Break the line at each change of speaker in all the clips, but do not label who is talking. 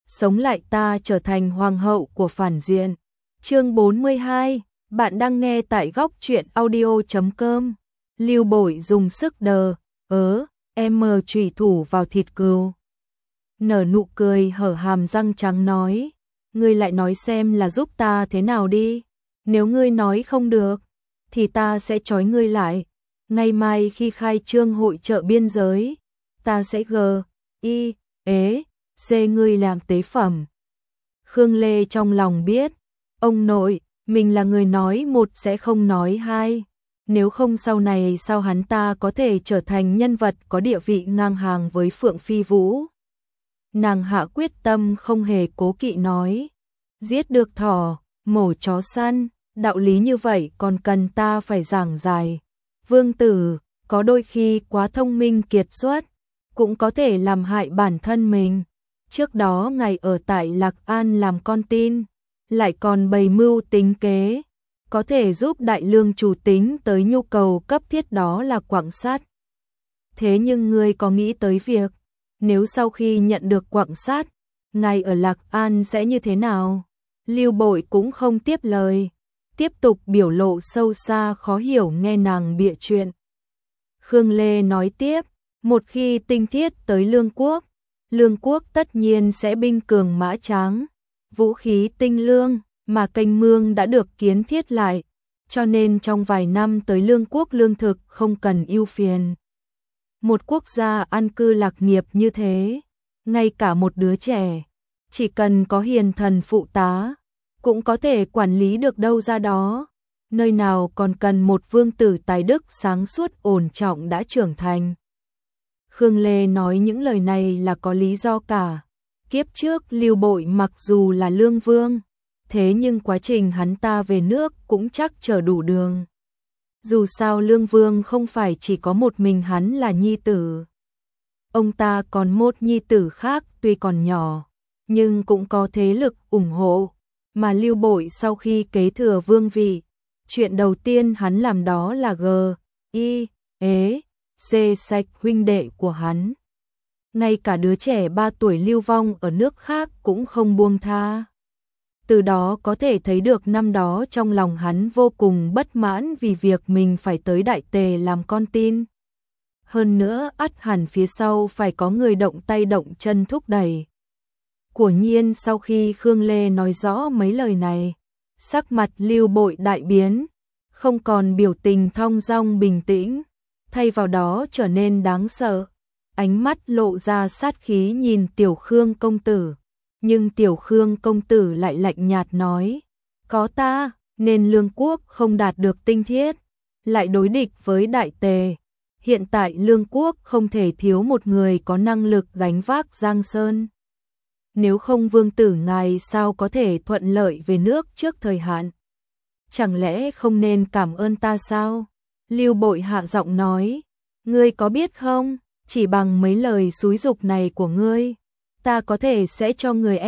sống lại ta trở thành hoàng hậu của phản diện. Chương 42, bạn đang nghe tại góc truyện audio.com. Lưu Bội dùng sức đờ, em chủy thủ vào thịt cừu. Nở nụ cười hở hàm răng trắng nói, ngươi lại nói xem là giúp ta thế nào đi, nếu ngươi nói không được, thì ta sẽ trói ngươi lại. Ngày mai khi khai trương hội chợ biên giới, ta sẽ xê ngươi làm tế phẩm. Khương Lê trong lòng biết, ông nội, mình là người nói một sẽ không nói hai. Nếu không sau này sao hắn ta có thể trở thành nhân vật có địa vị ngang hàng với Phượng Phi Vũ. Nàng hạ quyết tâm không hề cố kỵ nói, giết được thỏ, mổ chó săn, đạo lý như vậy còn cần ta phải giảng dài. Vương tử, có đôi khi quá thông minh kiệt xuất, cũng có thể làm hại bản thân mình. Trước đó ngài ở tại Lạc An làm con tin, lại còn bày mưu tính kế, có thể giúp đại lương chủ tính tới nhu cầu cấp thiết đó là quặng sắt. Thế nhưng ngươi có nghĩ tới việc, nếu sau khi nhận được quặng sắt, ngài ở Lạc An sẽ như thế nào? Lưu Bội cũng không tiếp lời, tiếp tục biểu lộ sâu xa khó hiểu nghe nàng bịa chuyện. Khương Lê nói tiếp, một khi tinh thiết tới Lương quốc tất nhiên sẽ binh cường mã tráng, vũ khí tinh lương, mà kênh mương đã được kiến thiết lại, cho nên trong vài năm tới Lương quốc lương thực không cần ưu phiền. Một quốc gia an cư lạc nghiệp như thế, ngay cả một đứa trẻ, chỉ cần có hiền thần phụ tá, cũng có thể quản lý được đâu ra đó, nơi nào còn cần một vương tử tài đức sáng suốt ổn trọng đã trưởng thành. Khương Lê nói những lời này là có lý do cả. Kiếp trước Lưu Bội mặc dù là lương vương, thế nhưng quá trình hắn ta về nước cũng chắc chở đủ đường. Dù sao lương vương không phải chỉ có một mình hắn là nhi tử. Ông ta còn một nhi tử khác tuy còn nhỏ, nhưng cũng có thế lực ủng hộ. Mà Lưu Bội sau khi kế thừa vương vị, chuyện đầu tiên hắn làm đó là sạch huynh đệ của hắn. Ngay cả đứa trẻ 3 tuổi lưu vong ở nước khác cũng không buông tha. Từ đó có thể thấy được năm đó trong lòng hắn vô cùng bất mãn vì việc mình phải tới Đại Tề làm con tin. Hơn nữa ắt hẳn phía sau phải có người động tay động chân thúc đẩy. Quả nhiên sau khi Khương Lê nói rõ mấy lời này, sắc mặt Lưu Bội đại biến, không còn biểu tình thong dong bình tĩnh, thay vào đó trở nên đáng sợ, ánh mắt lộ ra sát khí nhìn Tiểu Khương công tử, nhưng Tiểu Khương công tử lại lạnh nhạt nói, có ta, nên Lương quốc không đạt được tinh thiết, lại đối địch với Đại Tề, hiện tại Lương quốc không thể thiếu một người có năng lực gánh vác Giang Sơn. Nếu không vương tử ngài sao có thể thuận lợi về nước trước thời hạn? Chẳng lẽ không nên cảm ơn ta sao? Lưu Bội hạ giọng nói, ngươi có biết không, chỉ bằng mấy lời xúi giục này của ngươi, ta có thể sẽ cho người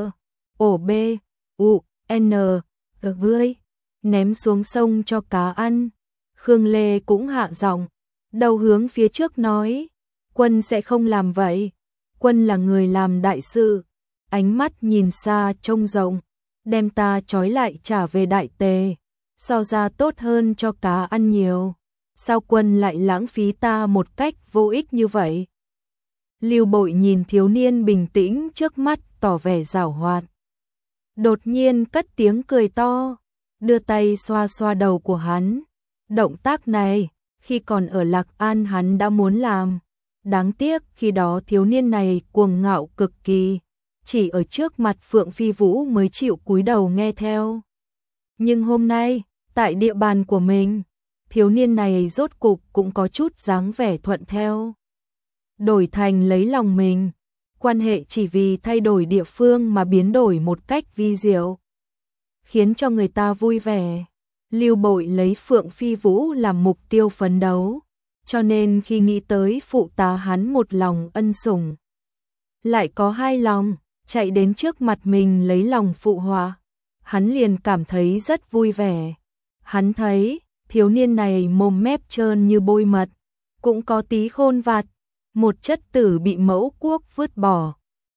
ngươi ném xuống sông cho cá ăn. Khương Lê cũng hạ giọng, đầu hướng phía trước nói, quân sẽ không làm vậy, quân là người làm đại sự. Ánh mắt nhìn xa trông rộng, đem ta trói lại trả về Đại Tề, so ra tốt hơn cho cá ăn nhiều. Sao quân lại lãng phí ta một cách vô ích như vậy? Lưu Bội nhìn thiếu niên bình tĩnh trước mắt tỏ vẻ giảo hoạt. Đột nhiên cất tiếng cười to, đưa tay xoa xoa đầu của hắn. Động tác này, khi còn ở Lạc An hắn đã muốn làm. Đáng tiếc khi đó thiếu niên này cuồng ngạo cực kỳ. Chỉ ở trước mặt Phượng Phi Vũ mới chịu cúi đầu nghe theo. Nhưng hôm nay, tại địa bàn của mình, thiếu niên này rốt cục cũng có chút dáng vẻ thuận theo. Đổi thành lấy lòng mình, quan hệ chỉ vì thay đổi địa phương mà biến đổi một cách vi diệu, khiến cho người ta vui vẻ. Lưu Bội lấy Phượng Phi Vũ làm mục tiêu phấn đấu, cho nên khi nghĩ tới phụ tá hắn một lòng ân sủng, lại có hai lòng, chạy đến trước mặt mình lấy lòng phụ họa, hắn liền cảm thấy rất vui vẻ. Hắn thấy, thiếu niên này mồm mép trơn như bôi mật, cũng có tí khôn vặt, một chất tử bị mẫu quốc vứt bỏ,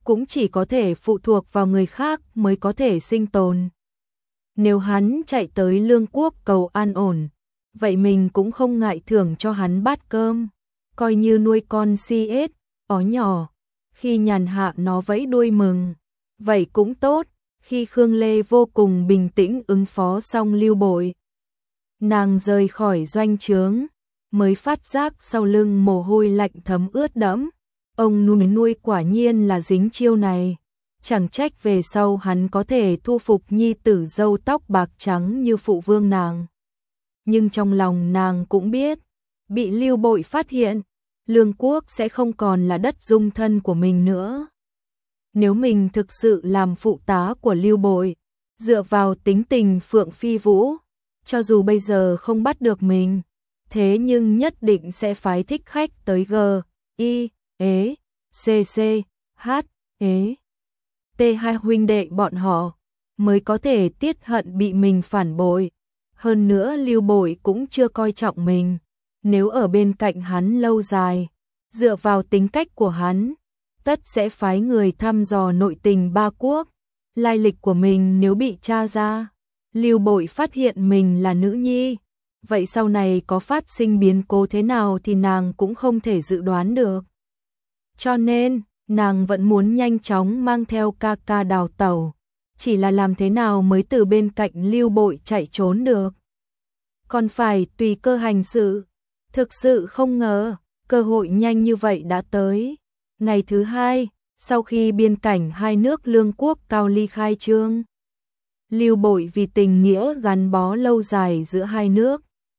cũng chỉ có thể phụ thuộc vào người khác mới có thể sinh tồn. Nếu hắn chạy tới Lương Quốc cầu an ổn, vậy mình cũng không ngại thưởng cho hắn bát cơm, coi như nuôi con si ếch, ó nhỏ, khi nhàn hạ nó vẫy đuôi mừng, vậy cũng tốt. Khi Khương Lê vô cùng bình tĩnh ứng phó xong Lưu Bội, nàng rời khỏi doanh trướng, mới phát giác sau lưng mồ hôi lạnh thấm ướt đẫm. Ông nuôi quả nhiên là dính chiêu này, chẳng trách về sau hắn có thể thu phục nhi tử râu tóc bạc trắng như phụ vương nàng. Nhưng trong lòng nàng cũng biết, bị Lưu Bội phát hiện, Lương Quốc sẽ không còn là đất dung thân của mình nữa. Nếu mình thực sự làm phụ tá của Lưu Bội, dựa vào tính tình Phượng Phi Vũ, cho dù bây giờ không bắt được mình, thế nhưng nhất định sẽ phái thích khách tới G, I, E, C, C, H, E, T hai huynh đệ bọn họ, mới có thể tiết hận bị mình phản bội. Hơn nữa Lưu Bội cũng chưa coi trọng mình, nếu ở bên cạnh hắn lâu dài, dựa vào tính cách của hắn, tất sẽ phái người thăm dò nội tình ba quốc. Lai lịch của mình nếu bị tra ra, Lưu Bội phát hiện mình là nữ nhi, vậy sau này có phát sinh biến cố thế nào thì nàng cũng không thể dự đoán được. Cho nên, nàng vẫn muốn nhanh chóng mang theo ca ca đào tẩu, chỉ là làm thế nào mới từ bên cạnh Lưu Bội chạy trốn được. Còn phải tùy cơ hành sự, thực sự không ngờ, cơ hội nhanh như vậy đã tới. Ngày thứ hai, sau khi biên cảnh hai nước Lương Quốc Cao Ly khai trương, Lưu Bội vì tình nghĩa gắn bó lâu dài giữa hai nước,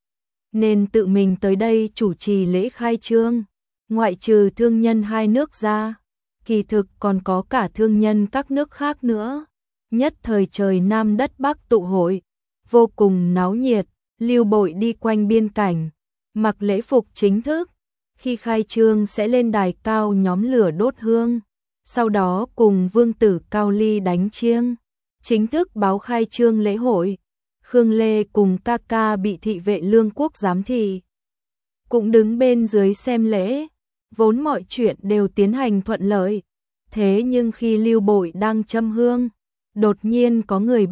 nên tự mình tới đây chủ trì lễ khai trương. Ngoại trừ thương nhân hai nước ra, kỳ thực còn có cả thương nhân các nước khác nữa. Nhất thời trời Nam đất Bắc tụ hội, vô cùng náo nhiệt. Lưu Bội đi quanh biên cảnh, mặc lễ phục chính thức, khi khai trương sẽ lên đài cao nhóm lửa đốt hương, sau đó cùng vương tử Cao Ly đánh chiêng, chính thức báo khai trương lễ hội. Khương Lê cùng ca ca bị thị vệ Lương Quốc giám thị, cũng đứng bên dưới xem lễ, vốn mọi chuyện đều tiến hành thuận lợi. Thế nhưng khi Lưu Bội đang châm hương, đột nhiên có người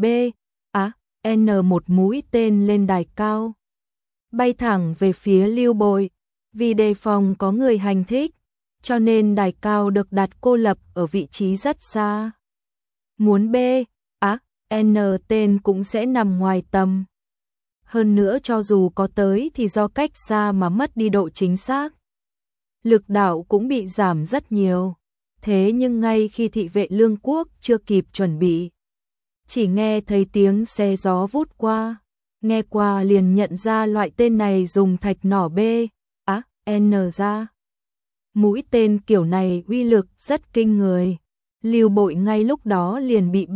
N một mũi tên lên đài cao, bay thẳng về phía Lưu Bội. Vì đề phòng có người hành thích, cho nên đài cao được đặt cô lập ở vị trí rất xa. Muốn N tên cũng sẽ nằm ngoài tầm. Hơn nữa cho dù có tới thì do cách xa mà mất đi độ chính xác, lực đạo cũng bị giảm rất nhiều. Thế nhưng ngay khi thị vệ Lương Quốc chưa kịp chuẩn bị, chỉ nghe thấy tiếng xe gió vút qua, nghe qua liền nhận ra loại tên này dùng thạch nỏ N ra. Mũi tên kiểu này uy lực rất kinh người. Lưu Bội ngay lúc đó liền bị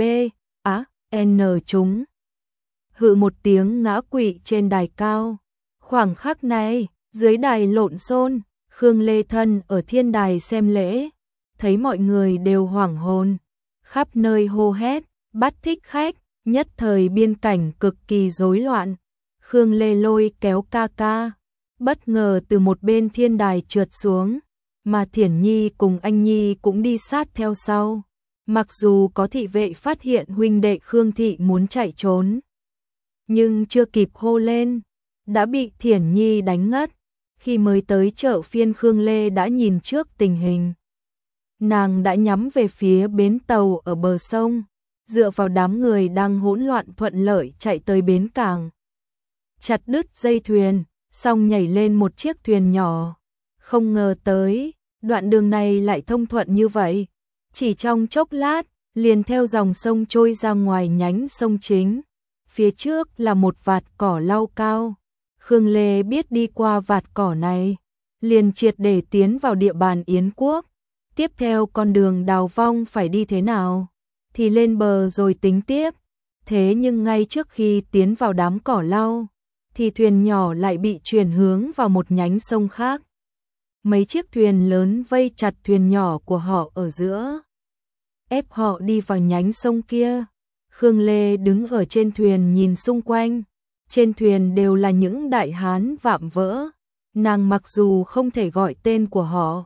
N trúng. Hự một tiếng ngã quỵ trên đài cao. Khoảng khắc này, dưới đài lộn xôn, Khương Lê thân ở thiên đài xem lễ, thấy mọi người đều hoảng hồn, khắp nơi hô hét, bắt thích khách, nhất thời biên cảnh cực kỳ rối loạn. Khương Lê lôi kéo ca ca, bất ngờ từ một bên thiên đài trượt xuống, mà Thiển Nhi cùng anh Nhi cũng đi sát theo sau. Mặc dù có thị vệ phát hiện huynh đệ Khương Thị muốn chạy trốn, nhưng chưa kịp hô lên, đã bị Thiển Nhi đánh ngất. Khi mới tới chợ phiên, Khương Lê đã nhìn trước tình hình. Nàng đã nhắm về phía bến tàu ở bờ sông, dựa vào đám người đang hỗn loạn thuận lợi chạy tới bến cảng. Chặt đứt dây thuyền, xong nhảy lên một chiếc thuyền nhỏ. Không ngờ tới, đoạn đường này lại thông thuận như vậy. Chỉ trong chốc lát, liền theo dòng sông trôi ra ngoài nhánh sông chính. Phía trước là một vạt cỏ lau cao. Khương Lê biết đi qua vạt cỏ này, liền triệt để tiến vào địa bàn Yến Quốc. Tiếp theo con đường đào vong phải đi thế nào, thì lên bờ rồi tính tiếp. Thế nhưng ngay trước khi tiến vào đám cỏ lau, thì thuyền nhỏ lại bị chuyển hướng vào một nhánh sông khác. Mấy chiếc thuyền lớn vây chặt thuyền nhỏ của họ ở giữa, ép họ đi vào nhánh sông kia. Khương Lê đứng ở trên thuyền nhìn xung quanh, trên thuyền đều là những đại hán vạm vỡ. Nàng mặc dù không thể gọi tên của họ,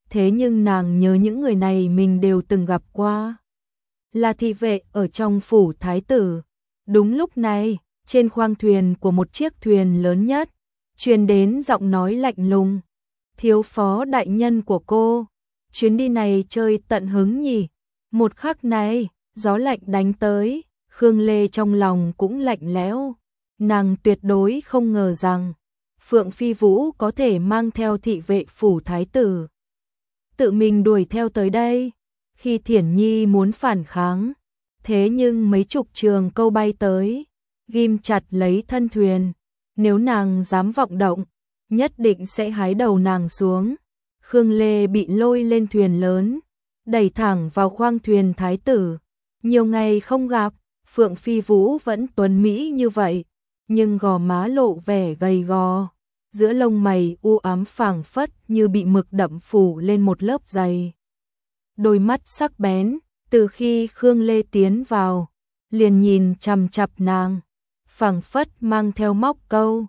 thế nhưng nàng nhớ những người này mình đều từng gặp qua. Là thị vệ ở trong phủ thái tử. Đúng lúc này, trên khoang thuyền của một chiếc thuyền lớn nhất, truyền đến giọng nói lạnh lùng. Thiếu phó đại nhân của cô, chuyến đi này chơi tận hứng nhỉ? Một khắc này, gió lạnh đánh tới, Khương Lê trong lòng cũng lạnh lẽo. Nàng tuyệt đối không ngờ rằng Phượng Phi Vũ có thể mang theo thị vệ phủ thái tử tự mình đuổi theo tới đây. Khi Thiển Nhi muốn phản kháng, thế nhưng mấy chục trường câu bay tới, ghim chặt lấy thân thuyền. Nếu nàng dám vọng động, nhất định sẽ hái đầu nàng xuống. Khương Lê bị lôi lên thuyền lớn, đẩy thẳng vào khoang thuyền thái tử. Nhiều ngày không gặp, Phượng Phi Vũ vẫn tuấn mỹ như vậy, nhưng gò má lộ vẻ gầy gò, giữa lông mày u ám phảng phất như bị mực đậm phủ lên một lớp dày. Đôi mắt sắc bén, từ khi Khương Lê tiến vào, liền nhìn chằm chằm nàng, phảng phất mang theo móc câu,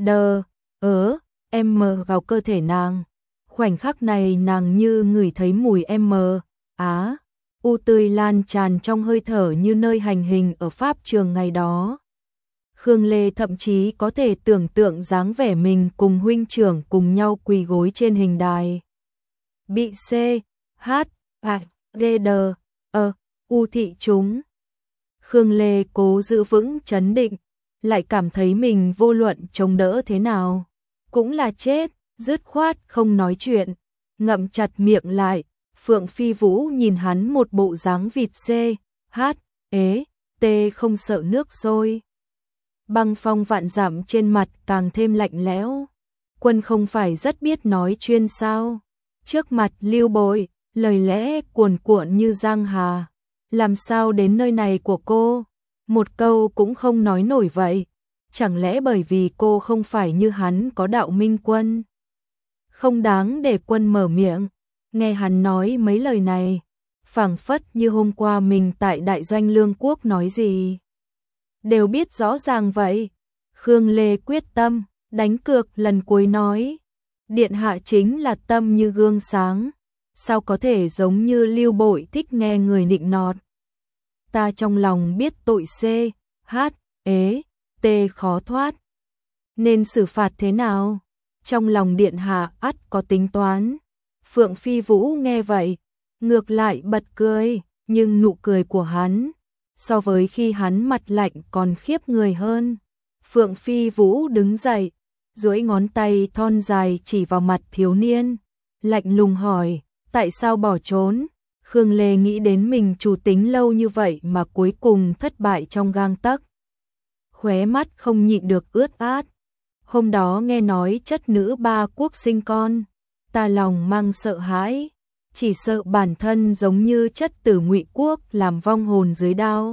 em vào cơ thể nàng. Khoảnh khắc này nàng như ngửi thấy mùi u tươi lan tràn trong hơi thở như nơi hành hình ở pháp trường ngày đó. Khương Lê thậm chí có thể tưởng tượng dáng vẻ mình cùng huynh trưởng cùng nhau quỳ gối trên hình đài. Bị u thị chúng. Khương Lê cố giữ vững trấn định, lại cảm thấy mình vô luận chống đỡ thế nào cũng là chết, dứt khoát không nói chuyện, ngậm chặt miệng lại. Phượng Phi Vũ nhìn hắn một bộ dáng vịt không sợ nước sôi. Băng phong vạn dặm trên mặt càng thêm lạnh lẽo. Quân không phải rất biết nói chuyên sao? Trước mặt Lưu Bội, lời lẽ cuồn cuộn như giang hà. Làm sao đến nơi này của cô? Một câu cũng không nói nổi vậy. Chẳng lẽ bởi vì cô không phải như hắn có đạo minh quân? Không đáng để quân mở miệng. Nghe hắn nói mấy lời này, phảng phất như hôm qua mình tại đại doanh Lương Quốc nói gì đều biết rõ ràng vậy. Khương Lê quyết tâm, đánh cược lần cuối nói, điện hạ chính là tâm như gương sáng, sao có thể giống như Lưu Bội thích nghe người nịnh nọt. Ta trong lòng biết tội khó thoát, nên xử phạt thế nào? Trong lòng điện hạ ắt có tính toán. Phượng Phi Vũ nghe vậy, ngược lại bật cười, nhưng nụ cười của hắn, so với khi hắn mặt lạnh còn khiếp người hơn. Phượng Phi Vũ đứng dậy, duỗi ngón tay thon dài chỉ vào mặt thiếu niên, lạnh lùng hỏi, tại sao bỏ trốn? Khương Lê nghĩ đến mình chủ tính lâu như vậy mà cuối cùng thất bại trong gang tấc. Khóe mắt không nhịn được ướt át. Hôm đó nghe nói chất nữ ba quốc sinh con, ta lòng mang sợ hãi, chỉ sợ bản thân giống như chất tử Ngụy Quốc làm vong hồn dưới đao.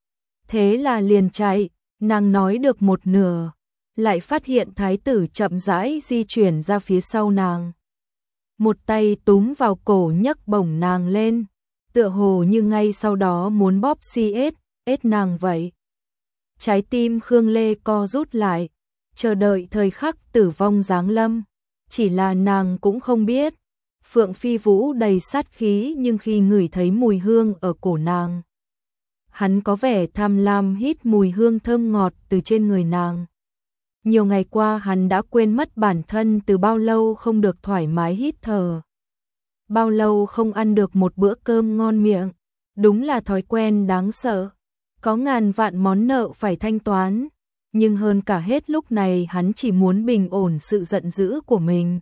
Thế là liền chạy, nàng nói được một nửa, lại phát hiện thái tử chậm rãi di chuyển ra phía sau nàng. Một tay túm vào cổ nhấc bổng nàng lên, tựa hồ như ngay sau đó muốn bóp ếch nàng vậy. Trái tim Khương Lê co rút lại, chờ đợi thời khắc tử vong giáng lâm. Chỉ là nàng cũng không biết, Phượng Phi Vũ đầy sát khí nhưng khi ngửi thấy mùi hương ở cổ nàng, hắn có vẻ tham lam hít mùi hương thơm ngọt từ trên người nàng. Nhiều ngày qua hắn đã quên mất bản thân từ bao lâu không được thoải mái hít thở. Bao lâu không ăn được một bữa cơm ngon miệng. Đúng là thói quen đáng sợ. Có ngàn vạn món nợ phải thanh toán. Nhưng hơn cả hết lúc này hắn chỉ muốn bình ổn sự giận dữ của mình.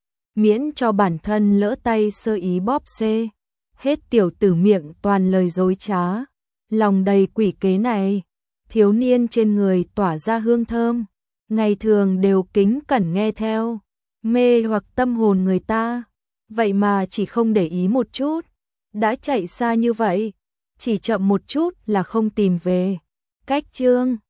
Miễn cho bản thân lỡ tay sơ ý bóp xê. Hết tiểu tử miệng toàn lời dối trá. Lòng đầy quỷ kế này. Thiếu niên trên người tỏa ra hương thơm. Ngày thường đều kính cẩn nghe theo. Mê hoặc tâm hồn người ta. Vậy mà chỉ không để ý một chút. Đã chạy xa như vậy. Chỉ chậm một chút là không tìm về. Cách chương